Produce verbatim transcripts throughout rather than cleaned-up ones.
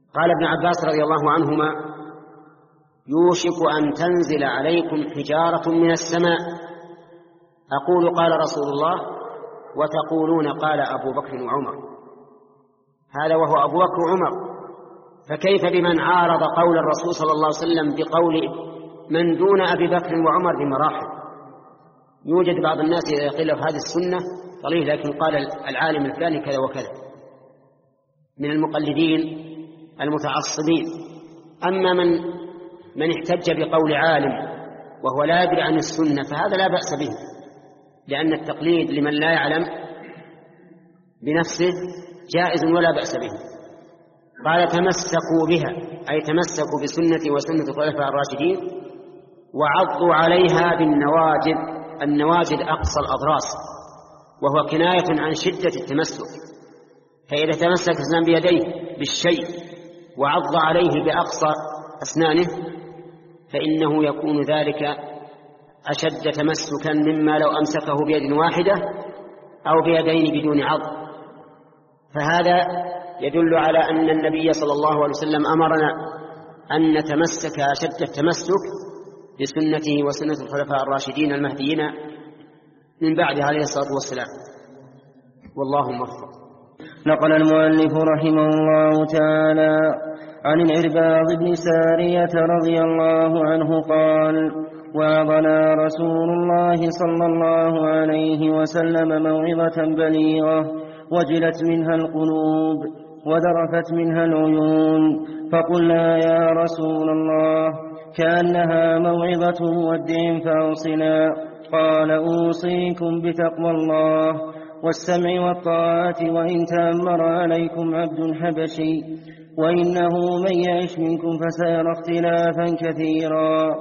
قال ابن عباس رضي الله عنهما: يوشك أن تنزل عليكم حجارة من السماء، أقول قال رسول الله وتقولون قال أبو بكر وعمر. هذا وهو أبو بكر وعمر، فكيف بمن عارض قول الرسول صلى الله عليه وسلم بقول من دون أبي بكر وعمر بمراحل؟ يوجد بعض الناس إذا يقول هذه السنة قليل، لكن قال العالم الفلاني كذا وكذا من المقلدين المتعصبين. أما من من احتج بقول عالم وهو لا يدري عن السنة فهذا لا بأس به، لأن التقليد لمن لا يعلم بنفسه جائز ولا بأس به. قال: تمسكوا بها، أي تمسكوا بسنة وسنة الخلفاء الراشدين، وعضوا عليها بالنواجذ. النواجذ أقصى الأضراس، وهو كناية عن شدة التمسك. فإذا تمسك الإنسان بيديه بالشيء وعض عليه بأقصى أسنانه فإنه يكون ذلك أشد تمسكا مما لو أمسكه بيد واحدة أو بيدين بدون عض. فهذا يدل على أن النبي صلى الله عليه وسلم أمرنا أن نتمسك أشد التمسك بسنته وسنة الخلفاء الراشدين المهديين من بعد عليه الصلاة والسلام، والله موفق. نقل المؤلف رحمه الله تعالى عن العرباض بن سارية رضي الله عنه قال: وعظنا رسول الله صلى الله عليه وسلم موعظة بليغة وجلت منها القلوب وذرفت منها العيون، فقلنا: يا رسول الله، كأنها موعظة مودع فأوصنا. قال: أوصيكم بتقوى الله والسمع والطاعة وإن تأمر عليكم عبد حبشي، وإنه من يعش منكم فسيرى اختلافا كثيرا،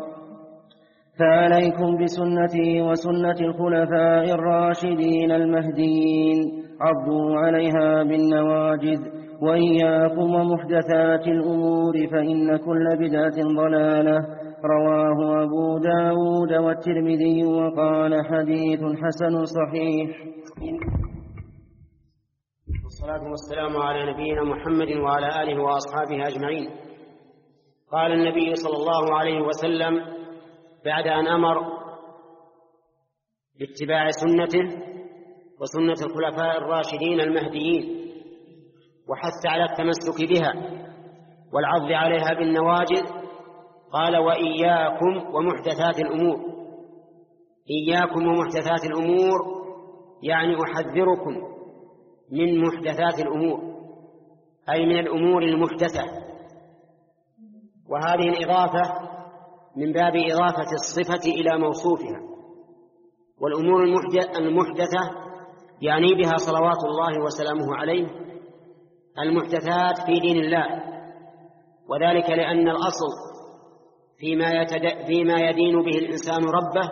فعليكم بسنتي وسنة الخلفاء الراشدين المهديين، عضوا عليها بالنواجذ، وإياكم ومحدثات الأمور فإن كل بدعة ضلالة. رواه أبو داود والترمذي وقال: حديث حسن صحيح. والصلاة والسلام على نبينا محمد وعلى آله وأصحابه أجمعين. قال النبي صلى الله عليه وسلم بعد أن أمر باتباع سنته وسنة الخلفاء الراشدين المهديين وحث على التمسك بها والعض عليها بالنواجذ، قال: وإياكم ومحدثات الأمور. إياكم ومحدثات الأمور يعني أحذركم من محدثات الأمور، أي من الأمور المحدثة. وهذه الإضافة من باب إضافة الصفة إلى موصوفها. والأمور المحدثة يعني بها صلوات الله وسلامه عليه المحدثات في دين الله، وذلك لأن الأصل فيما, يتد... فيما يدين به الإنسان ربه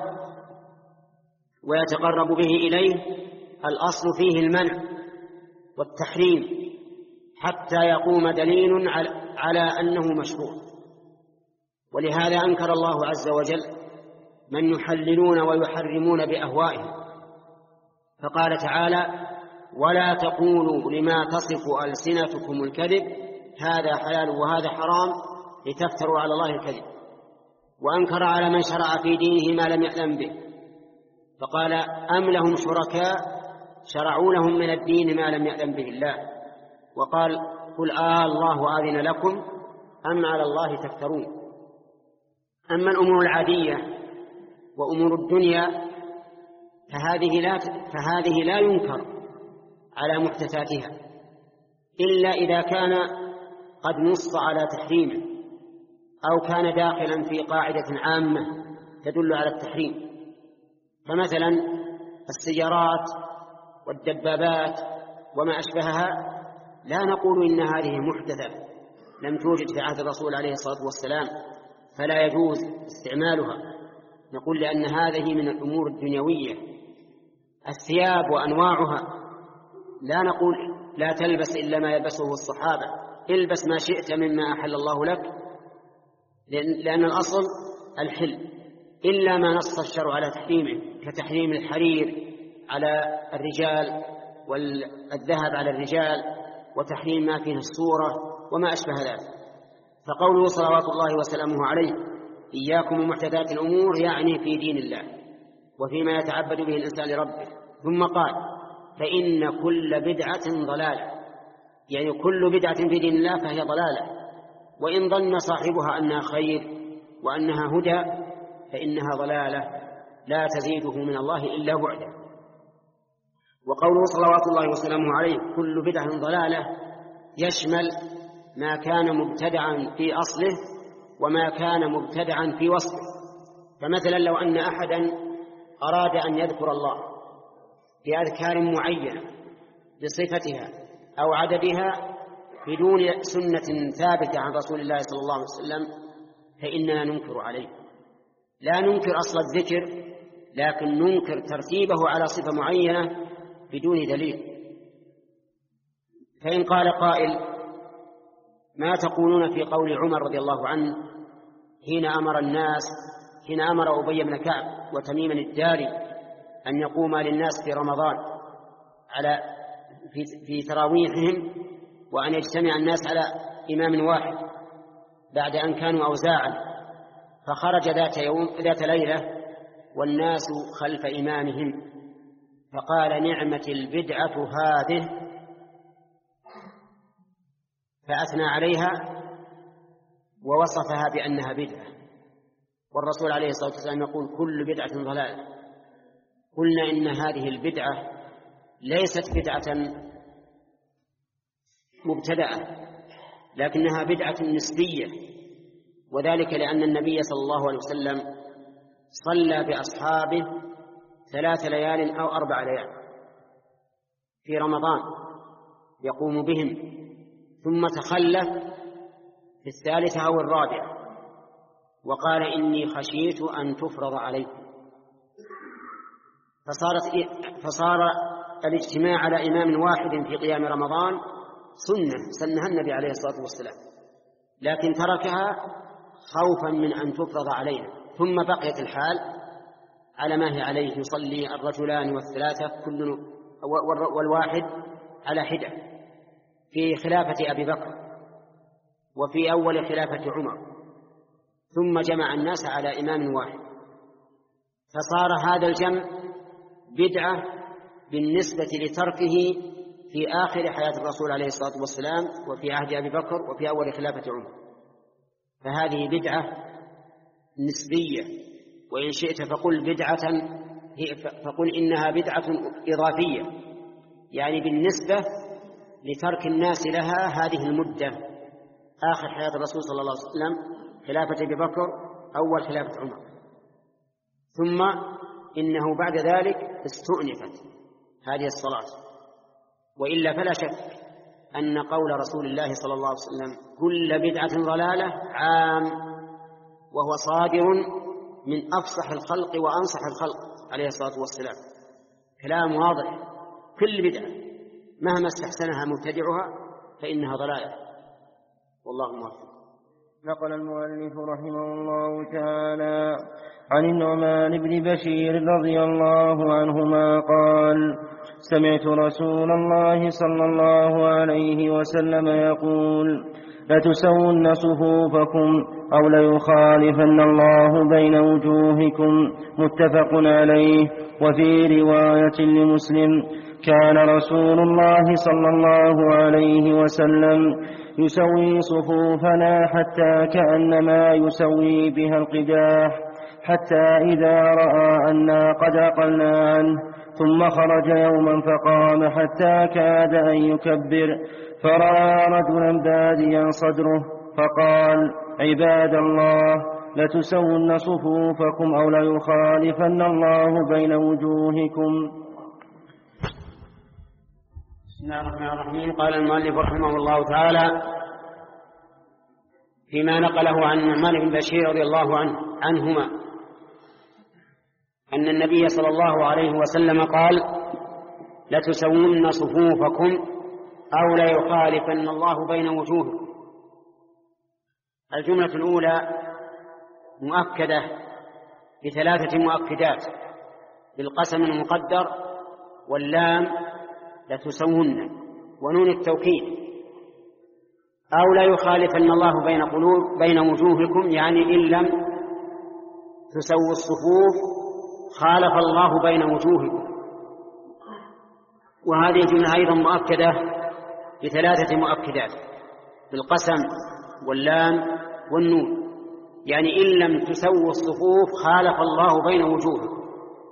ويتقرب به إليه الأصل فيه المنع والتحريم حتى يقوم دليل على أنه مشروع. ولهذا أنكر الله عز وجل من يحللون ويحرمون بأهوائهم، فقال تعالى: ولا تقولوا لما تصف ألسنتكم الكذب هذا حلال وهذا حرام لتفتروا على الله الكذب. وأنكر على من شرع في دينه ما لم يأذن به، فقال: أم لهم شركاء شرعوا لهم من الدين ما لم يأذن به الله. وقال: قل آه الله آذن لكم أم على الله تفترون. أما الأمور العادية وأمور الدنيا فهذه لا, فهذه لا ينكر على محدثاتها إلا إذا كان قد نص على تحريمه أو كان داخلا في قاعدة عامة تدل على التحريم. فمثلا السيارات والدبابات وما أشبهها لا نقول إن هذه محدثة لم توجد في عهد الرسول عليه الصلاة والسلام فلا يجوز استعمالها، نقول لأن هذه من الأمور الدنيوية. الثياب وأنواعها لا نقول لا تلبس إلا ما يلبسه الصحابة، البس ما شئت مما أحل الله لك، لأن الأصل الحل، إلا ما نص الشرع على تحريمه كتحريم الحرير على الرجال والذهب على الرجال وتحريم ما فيه الصورة وما أشبه ذلك. فقوله صلوات الله وسلامه عليه إياكم ومحدثات الأمور يعني في دين الله وفيما يتعبد به الإنسان لربه. ثم قال فإن كل بدعة ضلالة، يعني كل بدعة في دين الله فهي ضلالة، وإن ظن صاحبها أنها خير وأنها هدى فإنها ضلالة لا تزيده من الله إلا بعدا. وقوله صلوات الله وسلامه عليه كل بدعة ضلالة يشمل ما كان مبتدعا في أصله وما كان مبتدعا في وصفه. فمثلا لو أن أحدا أراد أن يذكر الله بأذكار معينة بصفتها أو عددها بدون سنة ثابتة عن رسول الله صلى الله عليه وسلم فإننا ننكر عليه. لا ننكر أصل الذكر، لكن ننكر ترتيبه على صفة معينة بدون دليل. فإن قال قائل ما تقولون في قول عمر رضي الله عنه حين أمر الناس حين أمر أبي بن كعب وتميما الداري أن يقوما للناس في رمضان على في, في تراويحهم وأن يجتمع الناس على إمام واحد بعد أن كانوا أوزاعا، فخرج ذات يوم ذات ليلة والناس خلف إمامهم فقال نعمة البدعة هذه، فأثنى عليها ووصفها بأنها بدعة. والرسول عليه الصلاة والسلام يقول كل بدعة ضلالة. قلنا إن هذه البدعة ليست بدعة مبتدأة لكنها بدعة نسبية، وذلك لأن النبي صلى الله عليه وسلم صلى بأصحابه ثلاث ليال أو أربع ليال في رمضان يقوم بهم، ثم تخلف في الثالثة أو الرابعة وقال إني خشيت أن تفرض عليكم. فصارت فصار الاجتماع على إمام واحد في قيام رمضان سنة سنها النبي عليه الصلاة والسلام، لكن تركها خوفا من أن تفرض علينا، ثم بقيت الحال على ما هي عليه، يصلي الرجلان والثلاثة كل والواحد على حدة في خلافة أبي بكر وفي أول خلافة عمر، ثم جمع الناس على إمام واحد. فصار هذا الجمع بدعة بالنسبة لتركه في آخر حياة الرسول عليه الصلاة والسلام وفي عهد أبي بكر وفي أول خلافة عمر. فهذه بدعة نسبية، وإن شئت فقل بدعة فقل إنها بدعة إضافية، يعني بالنسبة لترك الناس لها هذه المدة آخر حياة الرسول صلى الله عليه وسلم خلافة أبي بكر أول خلافة عمر، ثم إنه بعد ذلك استؤنفت هذه الصلاة. وإلا فلا شك أن قول رسول الله صلى الله عليه وسلم كل بدعة ضلالة عام، وهو صادر من أفصح الخلق وأنصح الخلق عليه الصلاة والسلام، كلام واضح. كل بدعة مهما استحسنها مبتدعها فإنها ضلالة، والله موفق. نقل المؤلف رحمه الله تعالى عن النعمان بن بشير رضي الله عنهما قال سمعت رسول الله صلى الله عليه وسلم يقول لتسون صفوفكم أو ليخالفن الله بين وجوهكم، متفق عليه. وفي رواية لمسلم كان رسول الله صلى الله عليه وسلم يسوي صفوفنا حتى كأنما يسوي بها القداح، حتى إذا رأى أنا قد أقلنا عنه ثم خرج يوما فقام حتى كاد أن يكبر، فرأى رجلا باديا صدره فقال عباد الله لتسون صفوفكم أو ليخالفن الله بين وجوهكم. بسم الله الرحمن الرحيم. قال المؤلف رحمه الله تعالى فيما نقله عن النعمان بن بشير رضي الله عنه عنهما أن النبي صلى الله عليه وسلم قال لتسون صفوفكم أو ليخالفن الله بين وجوهكم. الجملة الأولى مؤكدة بثلاثة مؤكدات بالقسم المقدر واللام لتسون ونون التوكيد. أو لا يخالفن الله بين قلوب بين وجوهكم، يعني إن لم تسووا الصفوف خالف الله بين وجوهكم. وهذه الجملة أيضا مؤكدة بثلاثة مؤكدات، بالقسم واللام والنون، يعني إن لم تسووا الصفوف خالف الله بين وجوهكم.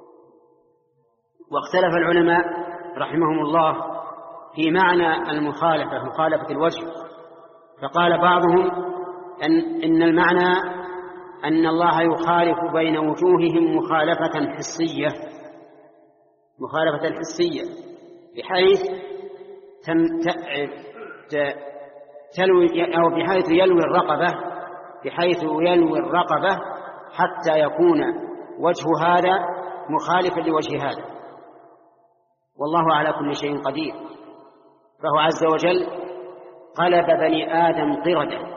واختلف العلماء رحمهم الله في معنى المخالفة، مخالفة الوجه، فقال بعضهم أن, إن المعنى أن الله يخالف بين وجوههم مخالفة حسية، مخالفة حسية بحيث تلوي أو بحيث يلوي الرقبة بحيث يلوي الرقبة حتى يكون وجه هذا مخالفا لوجه هذا، والله على كل شيء قدير. فهو عز وجل قلب بني آدم قردة،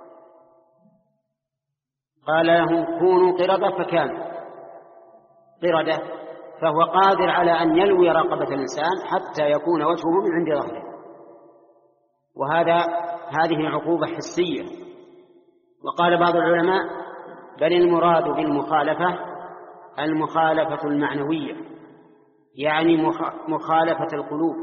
قال لهم كونوا قردة فكانوا قردة، فهو قادر على أن يلوي رقبة الإنسان حتى يكون وجهه من عند ظهره. وهذا هذه عقوبة حسية. وقال بعض العلماء بل المراد بالمخالفة المخالفة المعنوية، يعني مخالفة القلوب،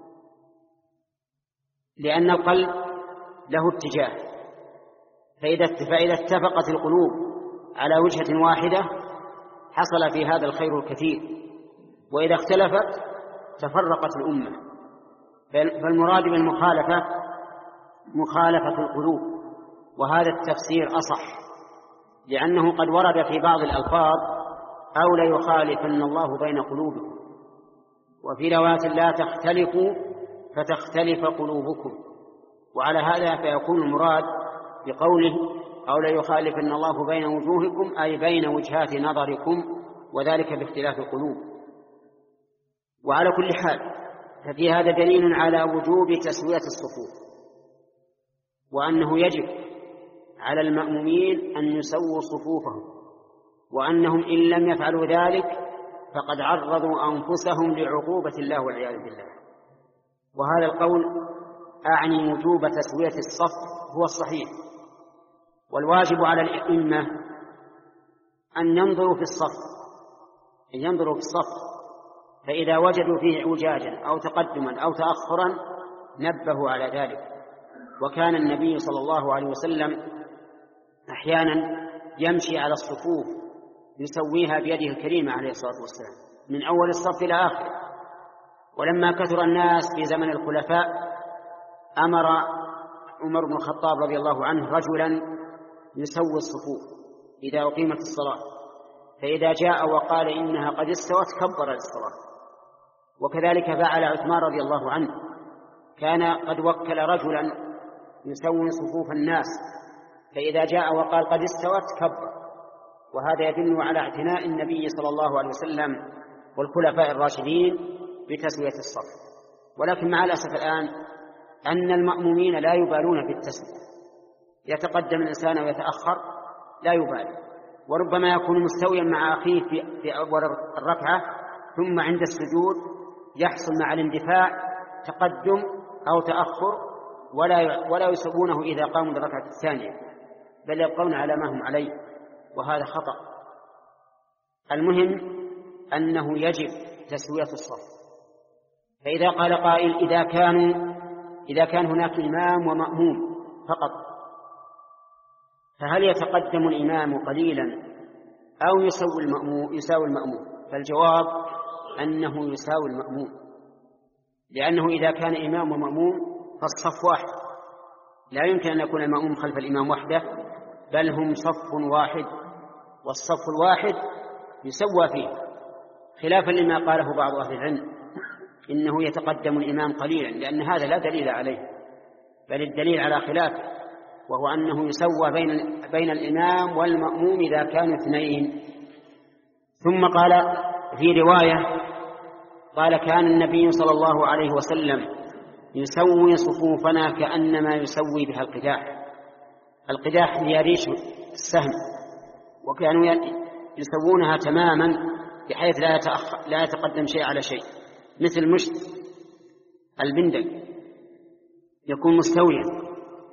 لأن القلب له اتجاه، فإذا فإذا اتفقت القلوب على وجهة واحدة حصل في هذا الخير الكثير، وإذا اختلفت تفرقت الأمة. فالمراد بالمخالفة مخالفة القلوب، وهذا التفسير أصح، لأنه قد ورد في بعض الألفاظ أو لا يخالفن الله بين قلوبكم، وفي رواية لا تختلفوا فتختلف قلوبكم. وعلى هذا فيكون المراد بقوله أو لا يخالفن الله بين وجوهكم أي بين وجهات نظركم، وذلك باختلاف القلوب. وعلى كل حال ففي هذا دليل على وجوب تسوية الصفوف، وأنه يجب على المأمومين أن يسووا صفوفهم، وأنهم إن لم يفعلوا ذلك فقد عرضوا أنفسهم لعقوبة الله والعياذ بالله. وهذا القول أعني وجوب تسوية الصف هو الصحيح. والواجب على الأئمة أن ينظروا في الصف أن ينظروا في الصف فإذا وجدوا فيه اعوجاجا أو تقدما أو تأخرا نبهوا على ذلك. وكان النبي صلى الله عليه وسلم أحيانا يمشي على الصفوف يسويها بيده الكريمة عليه الصلاة والسلام من أول الصف إلى آخره. ولما كثر الناس في زمن الخلفاء أمر عمر بن الخطاب رضي الله عنه رجلا يسوي الصفوف إذا أقيمت الصلاة، فإذا جاء وقال إنها قد استوت كبر للصلاة. وكذلك فعل عثمان رضي الله عنه، كان قد وكل رجلا يسوي صفوف الناس، فإذا جاء وقال قد استوت كبر. وهذا يدل على اعتناء النبي صلى الله عليه وسلم والخلفاء الراشدين بتسوية الصف. ولكن مع الأسف الآن أن المأمومين لا يبالون بالتسوية، يتقدم الإنسان ويتأخر لا يبالي، وربما يكون مستويا مع أخيه في أول الركعة، ثم عند السجود يحصل مع الاندفاع تقدم أو تأخر، ولا ولا يسوونه إذا قاموا للركعة الثانية، بل يبقون على ما هم عليه، وهذا خطأ. المهم أنه يجب تسوية الصف. فإذا قال قائل إذا كانوا إذا كان هناك إمام ومأموم فقط، فهل يتقدم الإمام قليلا أو يساوي المأموم يساوي المأموم؟ فالجواب أنه يساوي المأموم، لأنه إذا كان إمام ومأموم فالصف واحد، لا يمكن أن يكون المأموم خلف الإمام وحده، بل هم صف واحد، والصف الواحد يسوى فيه، خلافا لما قاله بعض أهل العلم إنه يتقدم الإمام قليلا، لأن هذا لا دليل عليه، بل الدليل على خلافه، وهو أنه يسوى بين بين الإمام والمأموم إذا كانوا اثنين. ثم قال في رواية قال كان النبي صلى الله عليه وسلم يسوي صفوفنا كأنما يسوي بها القداح. القداح هي ريش السهم، وكانوا يسوونها تماما بحيث لا يتأخر لا يتقدم شيء على شيء، مثل مشت البندق يكون مستويا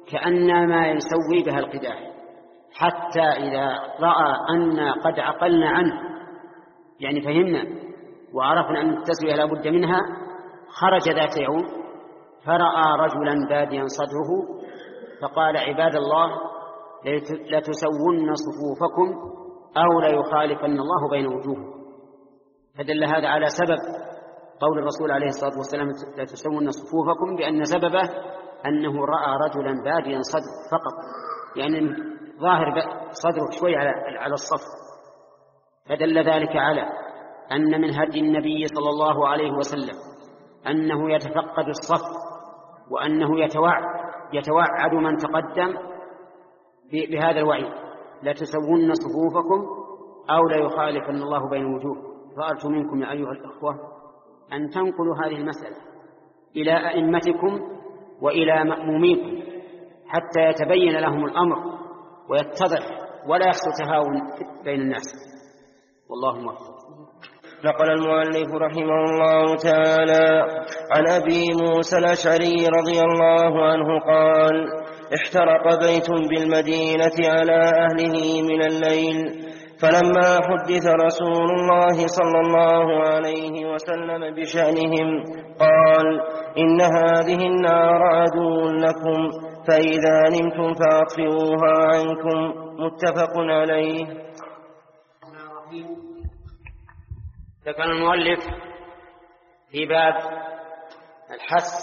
كأنما يسوي بها القداح، حتى إذا رأى أن قد عقلنا عنه، يعني فهمنا وعرفنا أن التسوية لا بد منها، خرج ذات يوم فرأى رجلا باديا صدره فقال: عباد الله لتسون صفوفكم أو ليخالفن الله بين وجوهكم. فدل هذا على سبب قول الرسول عليه الصلاة والسلام: لتسون صفوفكم، بأن سببه أنه رأى رجلا باديا صدره فقط، يعني ظاهر صدره شوي على الصف. فدل ذلك على أن من هدي النبي صلى الله عليه وسلم أنه يتفقد الصف، وأنه يتوعد, يتوعد من تقدم بهذا الوعيد: لتسون صفوفكم أو ليخالفن الله بين وجوهكم. فأرجو منكم يا أيها الأخوة أن تنقلوا هذه المسألة إلى أئمتكم وإلى مأموميكم حتى يتبين لهم الأمر ويتضح ولا يحصل تهاون بين الناس، والله موفق. نقل المؤلف رحمه الله تعالى عن أبي موسى الأشعري رضي الله عنه قال: احترق بيت بالمدينة على أهله من الليل، فلما حدث رسول الله صلى الله عليه وسلم بشأنهم قال: إن هذه النار عدو لكم، فإذا نمتم فأطفئوها عنكم. متفق عليه. ذكر المؤلف في باب الحث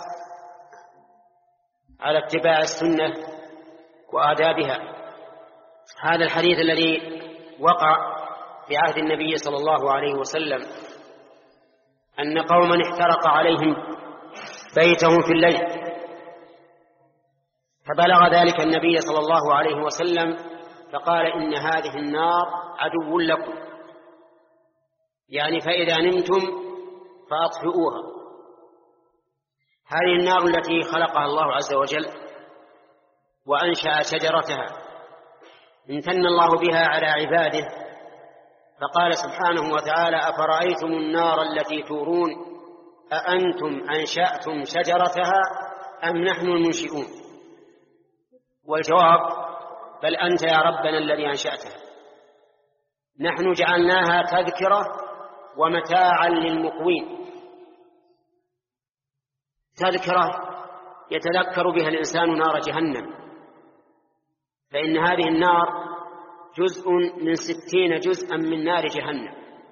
على اتباع السنة وآدابها هذا الحديث الذي وقع في عهد النبي صلى الله عليه وسلم، أن قوما احترق عليهم بيتهم في الليل، فبلغ ذلك النبي صلى الله عليه وسلم فقال: إن هذه النار عدو لكم، يعني فإذا نمتم فأطفئوها. هذه النار التي خلقها الله عز وجل وأنشأ شجرتها، امتن الله بها على عباده، فقال سبحانه وتعالى: أفرأيتم النار التي تورون أأنتم أنشأتم شجرتها أم نحن المنشئون؟ والجواب: بل أنت يا ربنا الذي أنشأتها، نحن جعلناها تذكرة ومتاعا للمقوين. تذكرة يتذكر بها الإنسان نار جهنم، فإن هذه النار جزء من ستين جزءا من نار جهنم.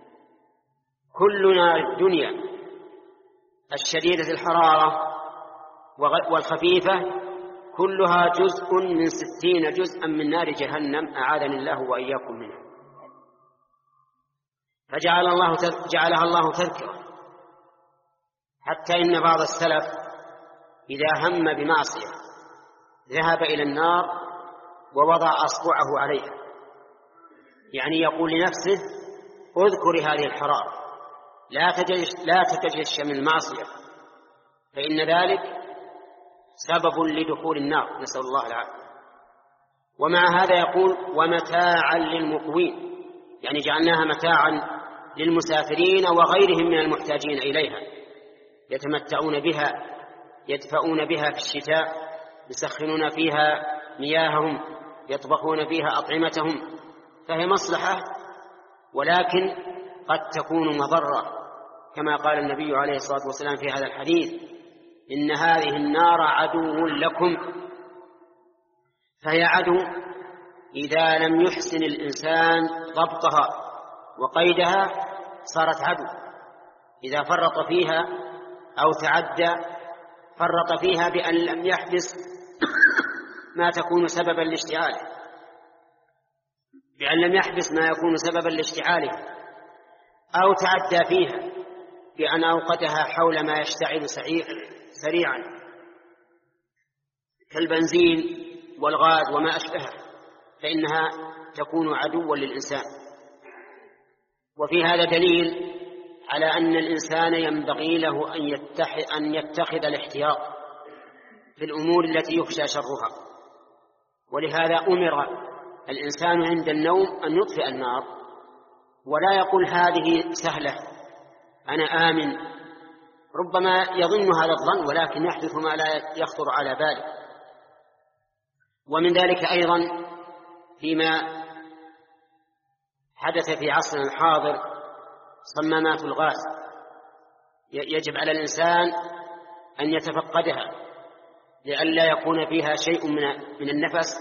كل نار الدنيا الشديدة الحرارة والخفيفة كلها جزء من ستين جزءا من نار جهنم، أعاذني الله وإياكم منها. فجعل الله جعلها الله تذكرة، حتى إن بعض السلف إذا هم بمعصية ذهب إلى النار ووضع أصبعه عليها، يعني يقول لنفسه: اذكري هذه الحرارة، لا لا تتجش من المعصية، فإن ذلك سبب لدخول النار، نسأل الله العافية. ومع هذا يقول: ومتاعا للمقوين، يعني جعلناها متاعا للمسافرين وغيرهم من المحتاجين إليها، يتمتعون بها، يدفؤون بها في الشتاء، يسخنون فيها مياههم، يطبخون فيها أطعمتهم، فهي مصلحة، ولكن قد تكون مضرة، كما قال النبي عليه الصلاة والسلام في هذا الحديث: إن هذه النار عدو لكم. فهي عدو إذا لم يحسن الإنسان ضبطها وقيدها صارت عدو، إذا فرط فيها أو تعدى فرط فيها بأن لم يحبس ما تكون سببا لاشتعاله، بأن لم يحبس ما يكون سببا لاشتعاله، أو تعدى فيها بأن أوقدها حول ما يشتعل سريعا كالبنزين والغاز وما أشبهه، فإنها تكون عدوا للإنسان. وفي هذا دليل على أن الإنسان ينبغي له أن يتخذ الاحتياط في الأمور التي يخشى شرها، ولهذا أمر الإنسان عند النوم أن يطفئ النار، ولا يقول هذه سهلة أنا آمن، ربما يظن هذا الظن ولكن يحدث ما لا يخطر على باله. ومن ذلك أيضا فيما حدث في عصرنا الحاضر صمامات الغاز، يجب على الإنسان أن يتفقدها لئلا يكون فيها شيء من النفس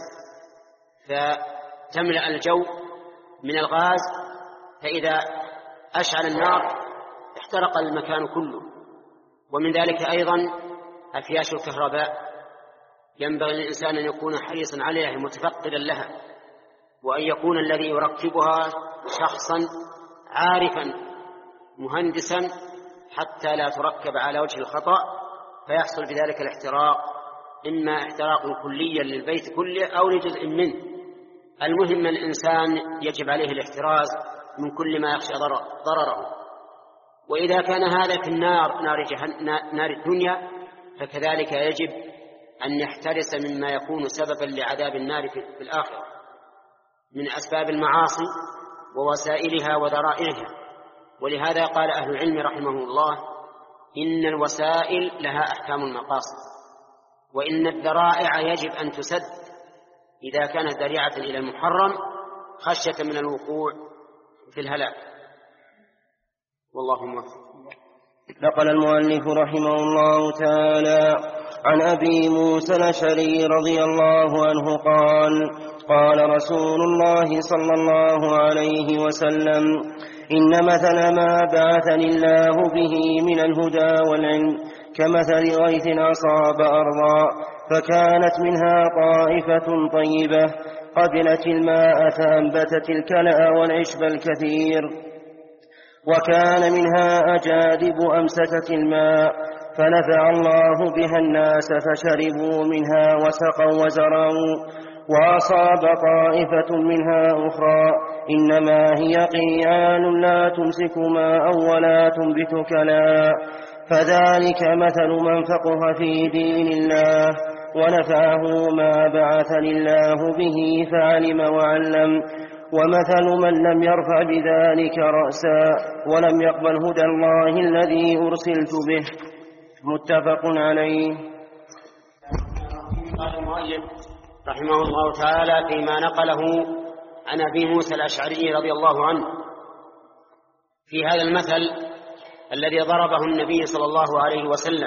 فتملأ الجو من الغاز، فإذا أشعل النار احترق المكان كله. ومن ذلك أيضا أفياش الكهرباء، ينبغي للإنسان أن يكون حريصا عليها متفقدا لها، وأن يكون الذي يركبها شخصا عارفا مهندسا حتى لا تركب على وجه الخطأ فيحصل بذلك الاحتراق، إما احتراق كليا للبيت كله أو لجزء منه. المهم الإنسان يجب عليه الاحتراز من كل ما يخشى ضرره. وإذا كان هذا في النار نار, نار الدنيا، فكذلك يجب أن يحترس مما يكون سببا لعذاب النار في الآخرة من أسباب المعاصي ووسائلها وذرائعها. ولهذا قال أهل العلم رحمه الله: إن الوسائل لها أحكام المقاصد، وإن الذرائع يجب أن تسد إذا كانت ذريعة إلى المحرم خشية من الوقوع في الهلاك. والله موفق. نقل المؤلف رحمه الله تعالى عن أبي موسى الأشعري رضي الله عنه قال: قال رسول الله صلى الله عليه وسلم: إن مثل ما بعثني الله به من الهدى والعلم كمثل غيث أصاب أرضا فكانت منها طائفة طيبة قبلت الماء فأنبتت الكلأ والعشب الكثير، وكان منها أجادب أمسكت الماء فنفع الله بها الناس فشربوا منها وسقوا وزرعوا. وأصاب طائفة منها أخرى إنما هي قيعان لا تمسك ماء ولا تنبت كلا، فذلك مثل من فقه في دين الله ونفعه ما بعثني الله به فعلم وعلم، ومثل من لم يرفع بذلك رأسا ولم يقبل هدى الله الذي أرسلت به. متفق عليه. قال المؤلف رحمه الله تعالى فيما نقله عن أبي موسى الأشعري رضي الله عنه في هذا المثل الذي ضربه النبي صلى الله عليه وسلم،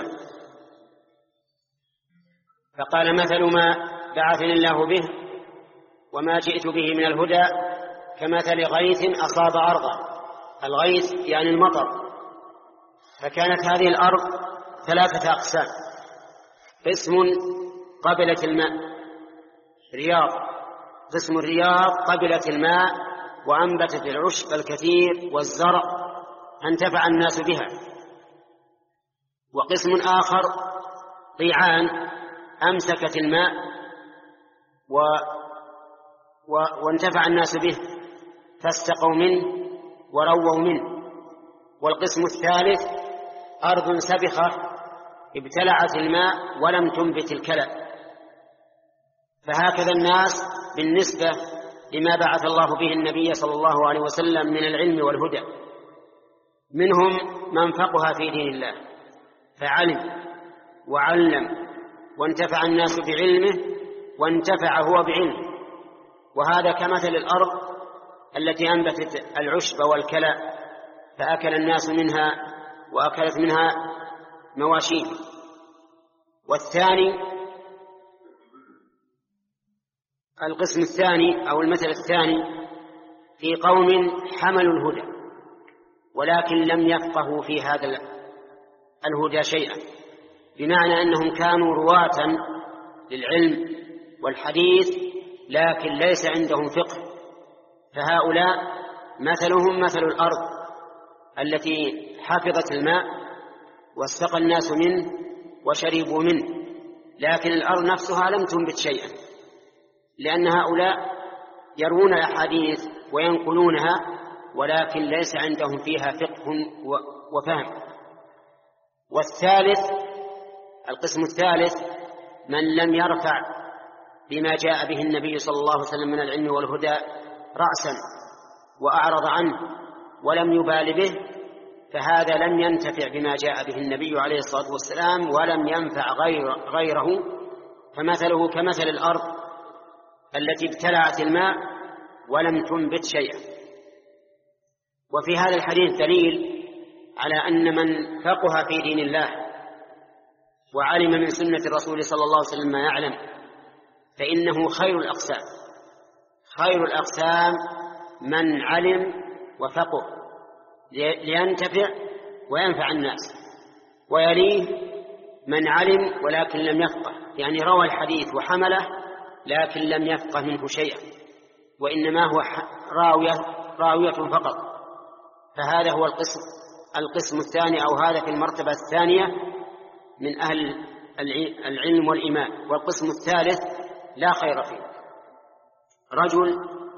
فقال: مثل ما بعثني الله به وما جئت به من الهدى كمثل غيث أصاب أرضا. الغيث يعني المطر. فكانت هذه الأرض ثلاثة أقسام: قسم قبلت الماء رياض، قسم الرياض قبلت الماء وأنبتت العشب الكثير والزرع فانتفع الناس بها، وقسم آخر قيعان أمسكت الماء و... و... وانتفع الناس به فاستقوا منه ورووا منه، والقسم الثالث أرض سبخة ابتلعت الماء ولم تنبت الكلأ. فهكذا الناس بالنسبة لما بعث الله به النبي صلى الله عليه وسلم من العلم والهدى، منهم من فقه في دين الله فعلم وعلم وانتفع الناس بعلمه وانتفع هو بعلمه، وهذا كمثل الأرض التي أنبتت العشب والكلأ فأكل الناس منها وأكلت منها مواشيه. والثاني القسم الثاني أو المثل الثاني في قوم حملوا الهدى ولكن لم يفقهوا في هذا الهدى شيئا، بمعنى أنهم كانوا رواة للعلم والحديث لكن ليس عندهم فقه، فهؤلاء مثلهم مثل الأرض التي حفظت الماء واستقى الناس منه وشربوا منه، لكن الأرض نفسها لم تنبت شيئا، لأن هؤلاء يروون الأحاديث وينقلونها ولكن ليس عندهم فيها فقه وفهم. والثالث القسم الثالث من لم يرفع بما جاء به النبي صلى الله عليه وسلم من العلم والهدى رأسا وأعرض عنه ولم يبال به، فهذا لم ينتفع بما جاء به النبي عليه الصلاة والسلام ولم ينفع غير غيره، فمثله كمثل الأرض التي ابتلعت الماء ولم تنبت شيئا. وفي هذا الحديث دليل على أن من فقه في دين الله وعلم من سنة الرسول صلى الله عليه وسلم ما يعلم فإنه خير الأقسام. خير الأقسام من علم وفقه لينتفع وينفع الناس، ويليه من علم ولكن لم يفقه، يعني روى الحديث وحمله لكن لم يفقه منه شيئا، وإنما هو راوية, راوية فقط. فهذا هو القسم القسم الثاني، أو هذا في المرتبة الثانية من أهل العلم والإيمان. والقسم الثالث لا خير فيه، رجل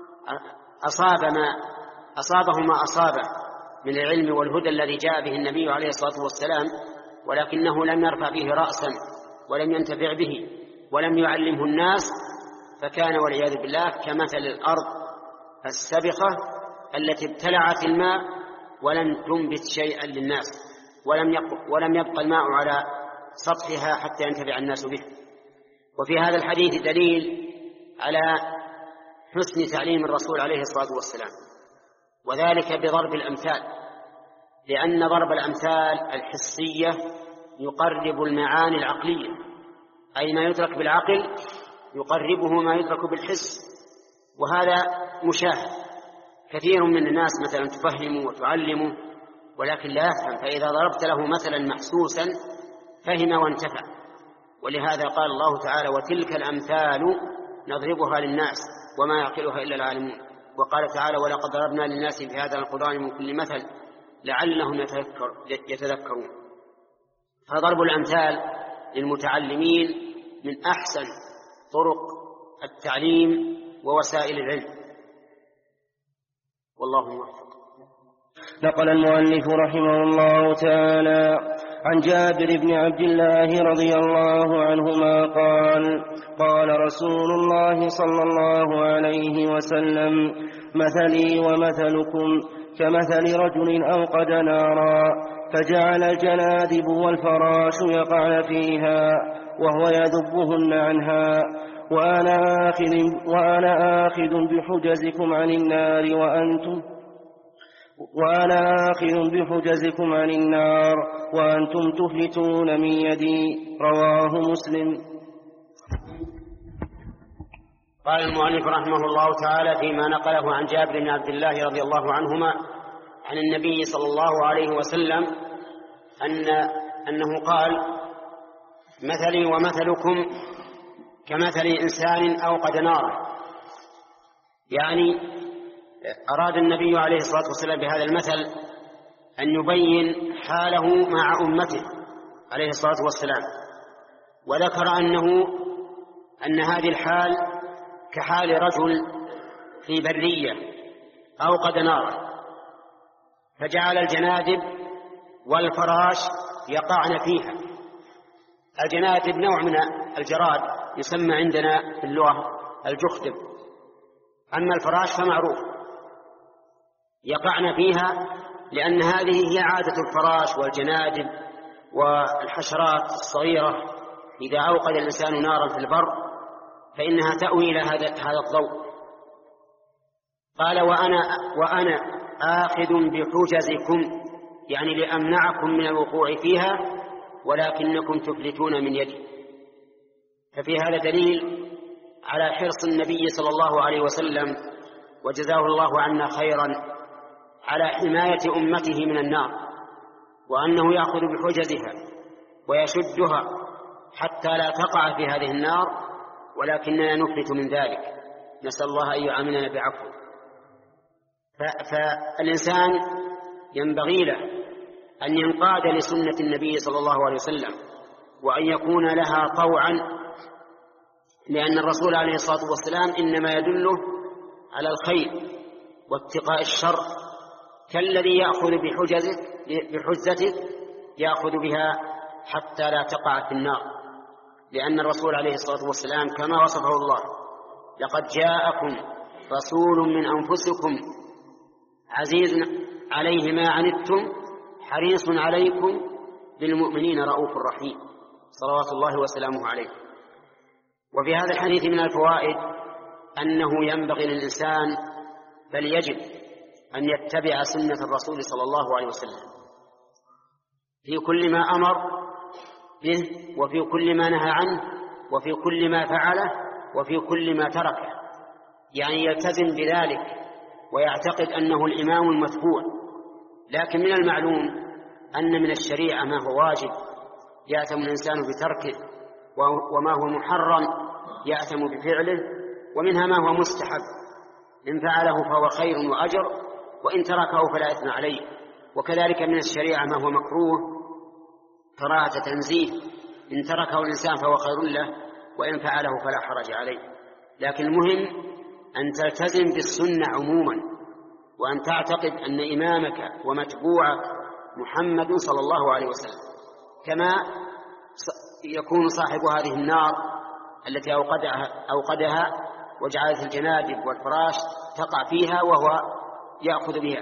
أصاب ما أصابه ما أصابه من العلم والهدى الذي جاء به النبي عليه الصلاة والسلام، ولكنه لم يرفع به رأسا ولم ينتفع به ولم يعلمه الناس، فكان والعياذ بالله كمثل الأرض السبخة التي ابتلعت الماء ولم تنبت شيئا للناس، ولم ولم يبقى الماء على سطحها حتى ينتفع الناس به. وفي هذا الحديث دليل على حسن تعليم الرسول عليه الصلاة والسلام، وذلك بضرب الأمثال، لأن ضرب الأمثال الحسية يقرب المعاني العقلية، أي ما يدرك بالعقل يقربه ما يدرك بالحس، وهذا مشاهد. كثير من الناس مثلا تفهمه وتعلمه ولكن لا يفهم، فإذا ضربت له مثلا محسوسا فهم وانتفع. ولهذا قال الله تعالى: وتلك الأمثال نضربها للناس وما يعقلها إلا العالمون. وقال تعالى: ولقد ضربنا للناس في هذا القرآن من كل مثل لعلهم يتذكر يتذكرون. فضرب الأمثال للمتعلمين من أحسن طرق التعليم ووسائل العلم، والله موفق. نقل المؤلف رحمه الله تعالى عن جابر بن عبد الله رضي الله عنهما قال: قال رسول الله صلى الله عليه وسلم: مثلي ومثلكم كمثل رجل أوقد نارا فجعل الجنادب والفراش يقعن فيها وهو يذبهن عنها، وأنا آخذ, وأنا آخذ بحجزكم عن النار وأنتم وأنا آخذ بحجزكم عن النار وأنتم تفلتون من يدي. رواه مسلم. قال المؤلف رحمه الله تعالى فيما نقله عن جابر بن عبد الله رضي الله عنهما عن النبي صلى الله عليه وسلم أن أنه قال: مثلي ومثلكم كمثل إنسان أوقد نارا. يعني أراد النبي عليه الصلاة والسلام بهذا المثل أن يبين حاله مع أمته عليه الصلاة والسلام، وذكر أنه أن هذه الحال كحال رجل في برية أوقد نارا فجعل الجنادب والفراش يقعن فيها. الجنادب نوع من الجراد يسمى عندنا في اللغة الجخدب، أما الفراش فمعروف يقعن فيها، لأن هذه هي عادة الفراش والجنادب والحشرات الصغيرة. إذا أوقد الإنسان نارا في البر فإنها تأوي إلى هذا الضوء. قال: وأنا, وأنا آخذ بحجزكم، يعني لأمنعكم من الوقوع فيها ولكنكم تفلتون من يدي. ففي هذا دليل على حرص النبي صلى الله عليه وسلم وجزاه الله عنا خيرا على حماية أمته من النار، وأنه يأخذ بحجزها ويشدها حتى لا تقع في هذه النار، ولكننا نفلت من ذلك، نسأل الله أن يعاملنا بعفو. فالإنسان ينبغي له أن ينقاد لسنة النبي صلى الله عليه وسلم وأن يكون لها طوعا، لأن الرسول عليه الصلاة والسلام إنما يدله على الخير واتقاء الشر، كالذي يأخذ بحجزته يأخذ بها حتى لا تقع في النار، لأن الرسول عليه الصلاة والسلام كما وصفه الله: لقد جاءكم رسول من أنفسكم عزيز عليه ما عنتم حريص عليكم بالمؤمنين رؤوف رحيم، صلوات الله وسلامه عليه. وفي هذا الحديث من الفوائد أنه ينبغي للإنسان بل يجب أن يتبع سنة الرسول صلى الله عليه وسلم في كل ما أمر به، وفي كل ما نهى عنه، وفي كل ما فعله، وفي كل ما تركه، يعني يلتزم بذلك ويعتقد أنه الإمام المتبوع. لكن من المعلوم أن من الشريعة ما هو واجب يأثم الإنسان بتركه، وما هو محرم يأثم بفعله، ومنها ما هو مستحب إن فعله فهو خير وأجر، وإن تركه فلا إثم عليه. وكذلك من الشريعة ما هو مكروه كراهة تنزيه، إن تركه الإنسان فهو خير له، وإن فعله فلا حرج عليه. لكن المهم أن تلتزم بالسنة عموما، وأن تعتقد أن إمامك ومتبوعك محمد صلى الله عليه وسلم، كما يكون صاحب هذه النار التي أوقدها, أوقدها وجعلت الجنادب والفراش تقع فيها وهو يأخذ بها.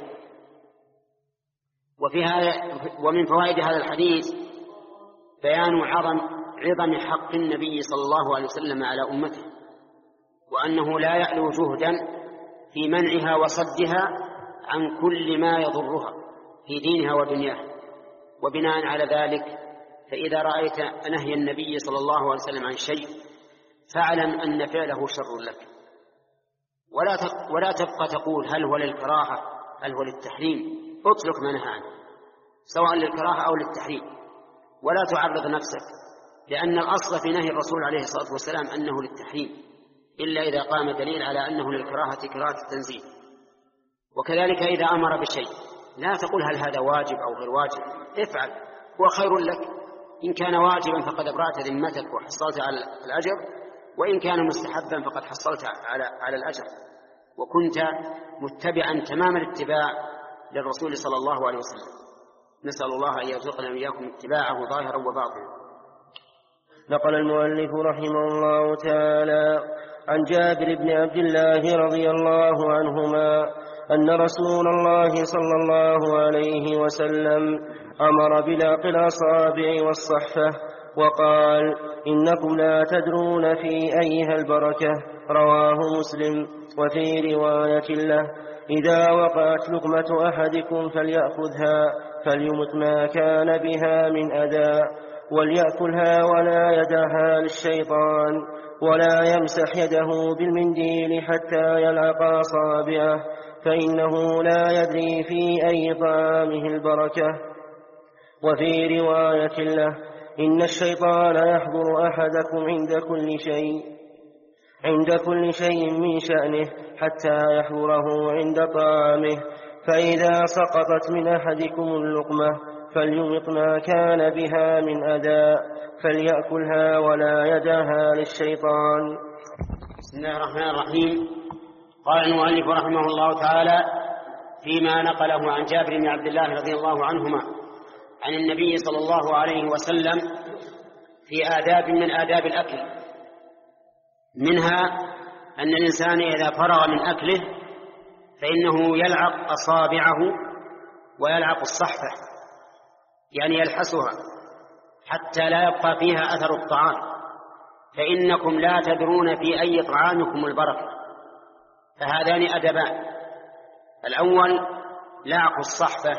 وفي هذا ومن فوائد هذا الحديث بيان عظم عظم حق النبي صلى الله عليه وسلم على أمته، وأنه لا يألو جهدا في منعها وصدها عن كل ما يضرها في دينها ودنياها. وبناء على ذلك فإذا رأيت نهي النبي صلى الله عليه وسلم عن شيء فاعلم أن فعله شر لك، ولا ولا تبقى تقول هل هو للكراهة هل هو للتحريم، اترك ما نهى عنه سواء للكراهة أو للتحريم، ولا تعرض نفسك، لأن الأصل في نهي الرسول عليه الصلاة والسلام أنه للتحريم، إلا إذا قام دليل على أنه للكراهة كراهة التنزيه. وكذلك إذا أمر بشيء لا تقول هل هذا واجب أو غير واجب، افعل هو خير لك، إن كان واجبا فقد أبرأت ذمتك وحصلت على الأجر، وإن كان مستحبا فقد حصلت على على الأجر، وكنت متبعا تمام الاتباع للرسول صلى الله عليه وسلم. نسأل الله أن يرزقنا وإياكم اتباعه ظاهرا وباطنا. نقل المؤلف رحمه الله تعالى عن جابر بن عبد الله رضي الله عنهما أن رسول الله صلى الله عليه وسلم أمر بلعق الأصابع والصحفة وقال: إنكم لا تدرون في أيها البركة. رواه مسلم. وفي رواية له: إذا وقعت لقمة أحدكم فليأخذها فليمت ما كان بها من أذى، وليأكلها ولا يدعها للشيطان، ولا يمسح يده بالمنديل حتى يلعق أصابعه، فإنه لا يدري في أي طعامه البركة. وفي رواية له: إن الشيطان يحضر أحدكم عند كل شيء عند كل شيء من شأنه حتى يحضره عند طعامه، فإذا سقطت من أحدكم اللقمة فليمط ما كان بها من أذى، فليأكلها ولا يدعها للشيطان. بسم الله الرحمن الرحيم. قال المؤلف رحمه الله تعالى فيما نقله عن جابر بن عبد الله رضي الله عنهما عن النبي صلى الله عليه وسلم في آداب من آداب الأكل، منها أن الإنسان إذا فرغ من أكله فإنه يلعق أصابعه ويلعق الصحفة، يعني يلحسها حتى لا يبقى فيها أثر الطعام، فإنكم لا تدرون في أي طعامكم البركة. فهذان أدبان: الأول لعق الصحفة،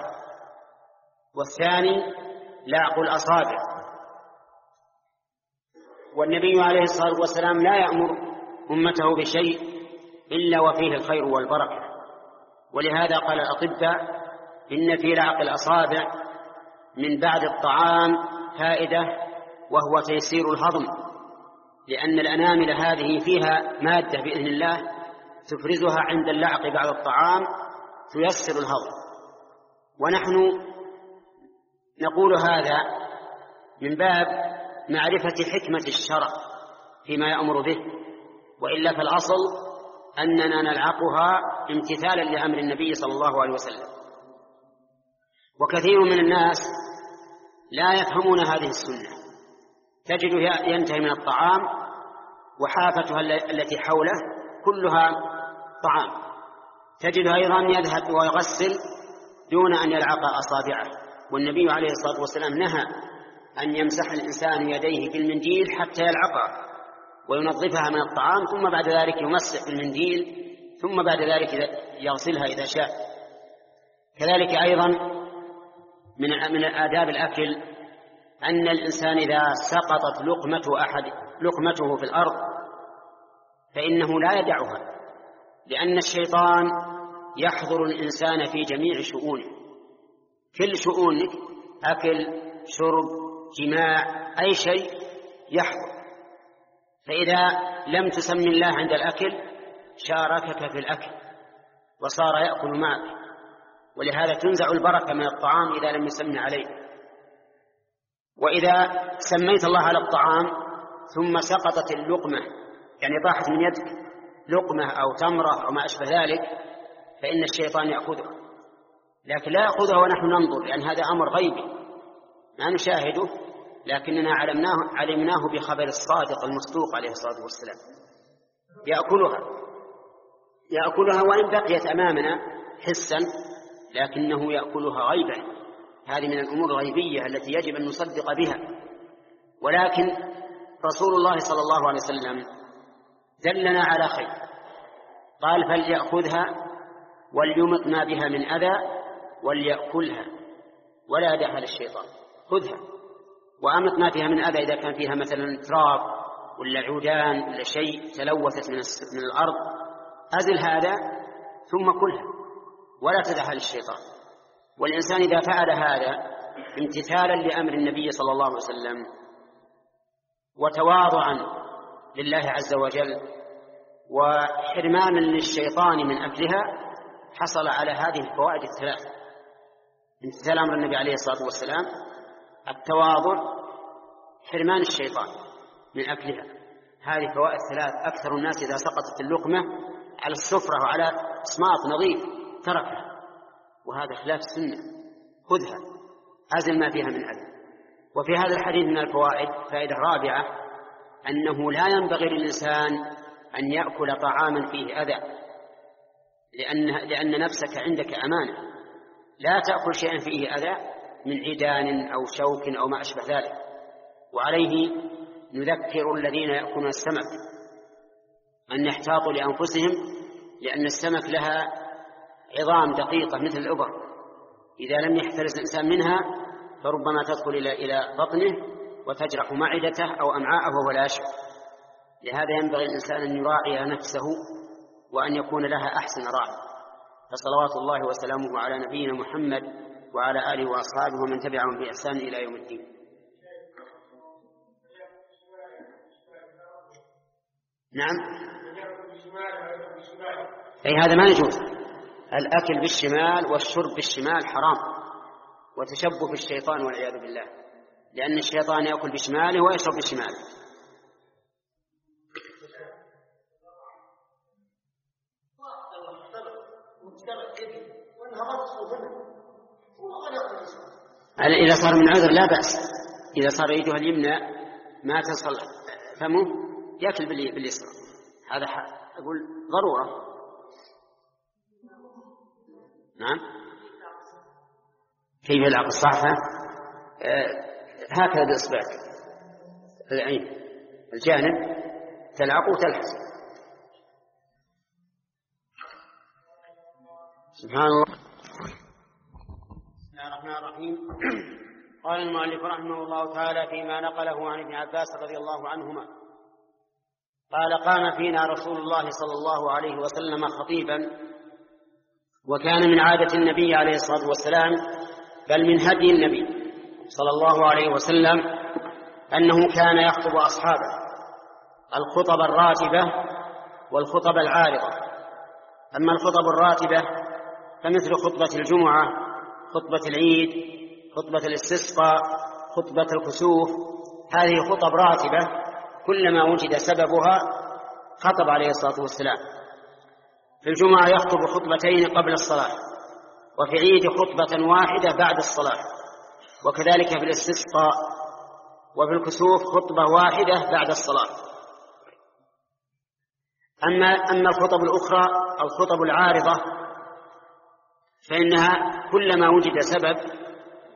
والثاني لعق الأصابع. والنبي عليه الصلاة والسلام لا يأمر أمته بشيء إلا وفيه الخير والبركة، ولهذا قال الأطباء: إن في لعق الأصابع من بعد الطعام فائدة، وهو تيسير الهضم، لأن الأنامل هذه فيها مادة بإذن الله تفرزها عند اللعق بعد الطعام تيسر الهضم. ونحن نقول هذا من باب معرفة حكمة الشرع فيما يأمر به، وإلا فالأصل أننا نلعقها امتثالا لأمر النبي صلى الله عليه وسلم. وكثير من الناس لا يفهمون هذه السنة، تجده ينتهي من الطعام وحافتها التي حوله كلها طعام، تجده أيضا يذهب ويغسل دون أن يلعق أصابعه. والنبي عليه الصلاة والسلام نهى أن يمسح الإنسان يديه بالمنديل حتى يلعقها، وينظفها من الطعام، ثم بعد ذلك يمسح بالمنديل، ثم بعد ذلك يغسلها إذا شاء. كذلك أيضا من من آداب الأكل أن الإنسان إذا سقطت لقمة أحد لقمته في الأرض فإنه لا يدعها، لأن الشيطان يحضر الإنسان في جميع شؤونه، كل شؤونك، أكل، شرب، جماع، أي شيء يحضر. فإذا لم تسم الله عند الأكل شاركك في الأكل وصار يأكل معك، ولهذا تنزع البركة من الطعام إذا لم يسمي عليه. وإذا سميت الله على الطعام ثم سقطت اللقمة، يعني طاحت من يدك لقمة أو تمرة أو ما أشبه ذلك، فإن الشيطان يأخذها، لكن لا يأخذها ونحن ننظر، لأن هذا أمر غيبي ما نشاهده، لكننا علمناه علمناه بخبر الصادق المصدوق عليه الصلاة والسلام. يأكلها يأكلها وإن بقيت أمامنا حسا، لكنه يأكلها غيبا. هذه من الأمور الغيبية التي يجب أن نصدق بها. ولكن رسول الله صلى الله عليه وسلم دلنا على خير، قال فليأخذها وليمط ما بها من أذى وليأكلها ولا يدعها للشيطان. خذها وأمط ما فيها من أذى، إذا كان فيها مثلا تراب ولا عودان ولا شيء تلوثت من الأرض، أزل هذا ثم كلها ولا تدعها للشيطان. والإنسان إذا فعل هذا امتثالا لأمر النبي صلى الله عليه وسلم وتواضعا لله عز وجل وحرمانا للشيطان من أكلها، حصل على هذه الفوائد الثلاث: امتثال أمر النبي عليه الصلاة والسلام، التواضع، حرمان الشيطان من أكلها. هذه فوائد ثلاث أكثر الناس إذا سقطت اللقمة على السفرة وعلى صماط نظيف تركها، وهذا خلاف السنة. خذها أزل ما فيها من أذى. وفي هذا الحديث من الفوائد فائدة رابعة، أنه لا ينبغي للإنسان أن يأكل طعاما فيه أذى، لأن, لأن نفسك عندك أمانة، لا تأكل شيئا فيه أذى من عيدان أو شوك أو ما أشبه ذلك. وعليه نذكر الذين يأكلون السمك أن يحتاطوا لأنفسهم، لأن السمك لها عظام دقيقة مثل الإبر، إذا لم يحترس الإنسان منها فربما تدخل إلى إلى بطنه وتجرح معدته أو أمعاءه وهو لا يشعر. لهذا ينبغي الإنسان أن يراعي نفسه وأن يكون لها أحسن راعي. فصلوات الله وسلامه على نبينا محمد وعلى آله وأصحابه ومن تبعهم بإحسان إلى يوم الدين. نعم، أي هذا ما يجوز. الأكل بالشمال والشرب بالشمال حرام، وتشبه الشيطان والعياذ بالله، لأن الشيطان يأكل بشماله ويشرب بشماله. إذا صار من عذر لا بأس، إذا صار يده اليمنى ما تصل فمه يأكل باليسرى، هذا أقول ضرورة. نعم، كيف يلعق الصحفة؟ آه هكذا بإصبعك العين الجانب تلعق وتلحس. سبحان الله. بسم الله الرحمن الرحيم. قال المؤلف رحمه الله تعالى فيما نقله عن ابن عباس رضي الله عنهما قال قام فينا رسول الله صلى الله عليه وسلم خطيبا، وكان من عادة النبي عليه الصلاة والسلام بل من هدي النبي صلى الله عليه وسلم أنه كان يخطب أصحابه الخطب الراتبة والخطب العارضة. أما الخطب الراتبة فمثل خطبة الجمعة، خطبة العيد، خطبة الاستسقاء، خطبة الكسوف، هذه خطب راتبة كلما وجد سببها خطب عليه الصلاة والسلام. في الجمعة يخطب خطبتين قبل الصلاة، وفي عيد خطبة واحدة بعد الصلاة، وكذلك في الاستسقاء، وفي الكسوف خطبة واحدة بعد الصلاة. أما أما الخطب الأخرى الخطب العارضة فإنها كلما وجد سبب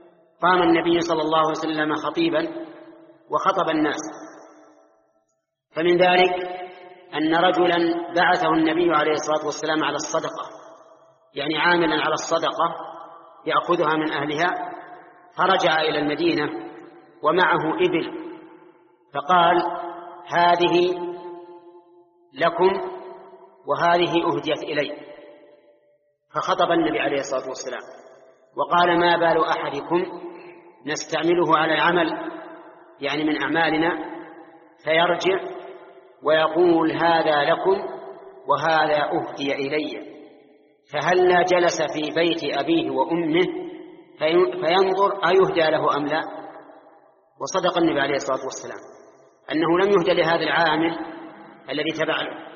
قام النبي صلى الله عليه وسلم خطيبا وخطب الناس. فمن ذلك أن رجلا بعثه النبي عليه الصلاة والسلام على الصدقة، يعني عاملا على الصدقة يأخذها من أهلها، فرجع إلى المدينة ومعه إبل، فقال: هذه لكم وهذه أهديت إلي. فخطب النبي عليه الصلاة والسلام وقال: ما بال أحدكم نستعمله على العمل، يعني من أعمالنا، فيرجع ويقول: هذا لكم وهذا أهدي إلي، فهلا جلس في بيت أبيه وأمه فينظر أيهدى له أم لا. وصدق النبي عليه الصلاة والسلام أنه لم يهدى لهذا العامل الذي تبع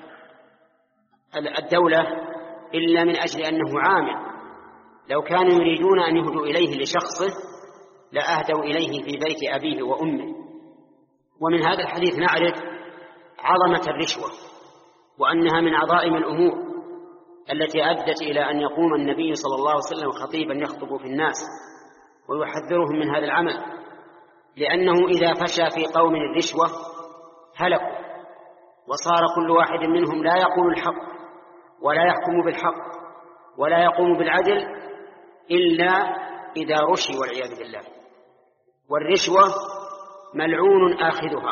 الدولة إلا من أجل أنه عامل. لو كانوا يريدون أن يهدوا إليه لشخصه لأهدوا إليه في بيت أبيه وأمه. ومن هذا الحديث نعرف عظمة الرشوة، وأنها من عظائم الأمور التي أدت إلى أن يقوم النبي صلى الله عليه وسلم خطيبا يخطب في الناس ويحذرهم من هذا العمل، لأنه إذا فشى في قوم الرشوة هلكوا، وصار كل واحد منهم لا يقول الحق ولا يحكم بالحق ولا يقوم بالعدل إلا إذا رشي والعياذ بالله. والرشوة ملعون آخذها،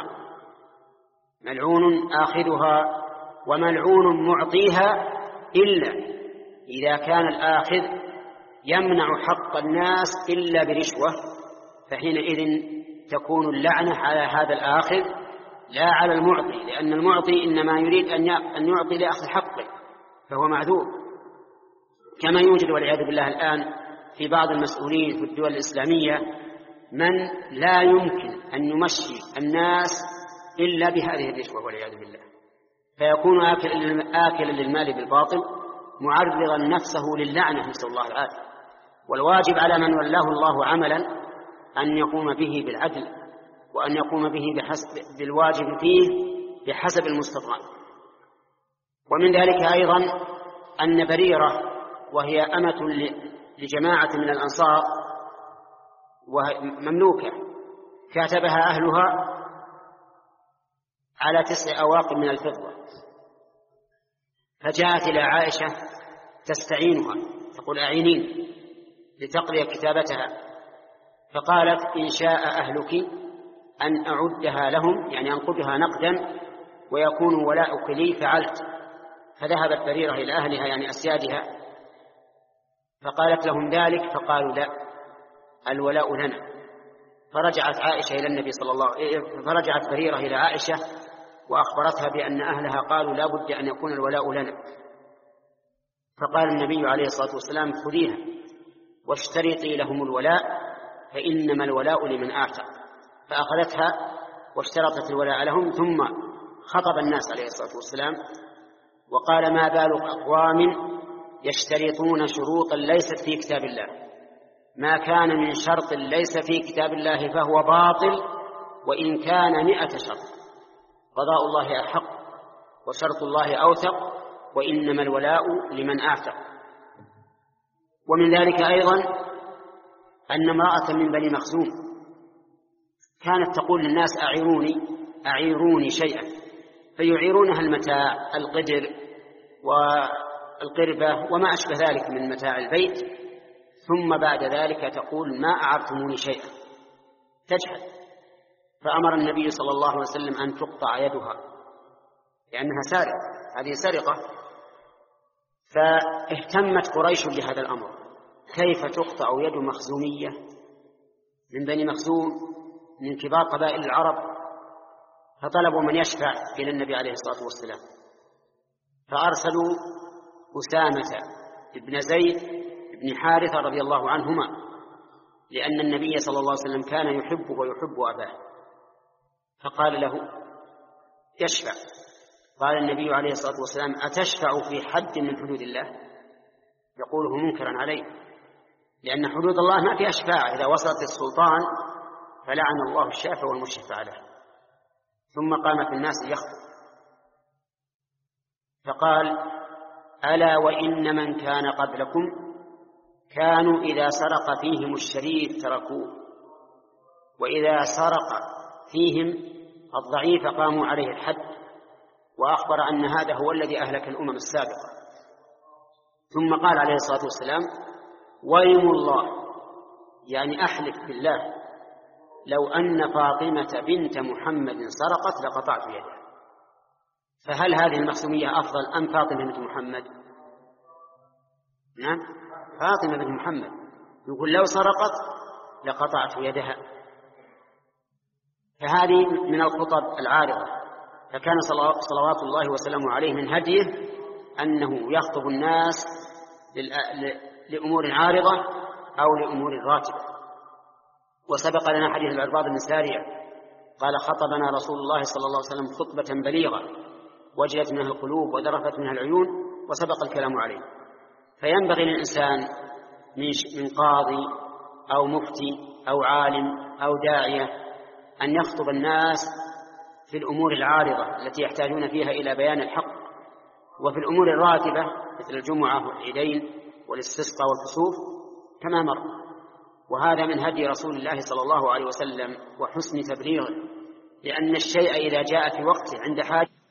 ملعون آخذها وملعون معطيها، إلا إذا كان الآخذ يمنع حق الناس إلا برشوة، فحينئذ تكون اللعنة على هذا الآخذ لا على المعطي، لأن المعطي إنما يريد أن يعطي لأخذ حقه فهو معذور. كما يوجد والعياذ بالله الآن في بعض المسؤولين في الدول الإسلامية من لا يمكن أن يمشي الناس إلا بهذه الرشوة والعياذ بالله، فيكون آكلا للمال بالباطل معرضا نفسه للعنة، نسأل الله العافية. والواجب على من ولاه الله عملا أن يقوم به بالعدل، وأن يقوم به بحسب بالواجب فيه بحسب المستطاع. ومن ذلك أيضا أن بريرة وهي أمة لجماعة من الأنصار ومملوكة كاتبها أهلها على تسع أواق من الفضة، فجاءت إلى عائشة تستعينها تقول: أعينين لتقضي كتابتها. فقالت: إن شاء أهلك أن أعدها لهم، يعني أنقدها نقدا ويكون ولاؤك لي، فعلت. فذهبت بريرة إلى أهلها يعني أسيادها فقالت لهم ذلك، فقالوا: لا، الولاء لنا. فرجعت عائشة إلى النبي صلى الله عليه وسلم فرجعت بريرة إلى عائشة وأخبرتها بأن أهلها قالوا: لا بد أن يكون الولاء لنا. فقال النبي عليه الصلاة والسلام: خذيها واشترطي لهم الولاء، فإنما الولاء لمن آتى. فأخذتها واشترطت الولاء لهم، ثم خطب الناس عليه الصلاة والسلام وقال: ما بال أقوام يشترطون شروطا ليست في كتاب الله، ما كان من شرط ليس في كتاب الله فهو باطل وإن كان مئة شرط، قضاء الله أحق وشرط الله أوثق، وإنما الولاء لمن آتق. ومن ذلك أيضا أن امرأة من بني مخزوم كانت تقول للناس: أعيروني أعيروني شيئا، فيعيرونها المتاع، القدر والقربة وما أشبه ذلك من متاع البيت، ثم بعد ذلك تقول: ما أعرتموني شيئا، تجحد. فأمر النبي صلى الله عليه وسلم أن تقطع يدها لأنها سارقة، هذه سرقة. فاهتمت قريش بهذا الأمر، كيف تقطع يد مخزومية من بني مخزوم من كبار قبائل العرب؟ فطلبوا من يشفع إلى النبي عليه الصلاة والسلام، فأرسلوا أسامة بن زيد بن حارثة رضي الله عنهما، لأن النبي صلى الله عليه وسلم كان يحبه ويحب أباه، فقال له: يشفع. قال النبي عليه الصلاة والسلام: أتشفع في حد من حدود الله؟ يقوله منكرا عليه، لأن حدود الله ما فيها شفاعة، إذا وصلت السلطان فلعن الله الشافع والمشفع له. ثم قام في الناس يخطب فقال: ألا وإن من كان قبلكم كانوا إذا سرق فيهم الشريف تركوه، وإذا سرق فيهم الضعيف قاموا عليه الحد، وأخبر أن هذا هو الذي أهلك الأمم السابقة. ثم قال عليه الصلاة والسلام: ويم الله، يعني أحلف بالله لو أن فاطمة بنت محمد سرقت لقطعت يدها. فهل هذه المخزومية أفضل أم فاطمة بنت محمد؟ نعم، فاطمة بنت محمد. يقول لو سرقت لقطعت يدها. فهذه من الخطب العارضة. فكان صلوات الله وسلامه عليه من هديه أنه يخطب الناس لأمور عارضة أو لأمور راتبة. وسبق لنا حديث العرباض بن سارية قال: خطبنا رسول الله صلى الله عليه وسلم خطبة بليغة وجلت منها القلوب وذرفت منها العيون، وسبق الكلام عليه. فينبغي للإنسان من قاضي أو مفتي أو عالم أو داعية أن يخطب الناس في الأمور العارضة التي يحتاجون فيها إلى بيان الحق، وفي الأمور الراتبة مثل الجمعة والعيدين والاستسقاء والكسوف كما مر. وهذا من هدي رسول الله صلى الله عليه وسلم وحسن تبليغه، لأن الشيء إذا جاء في وقته عند حاجة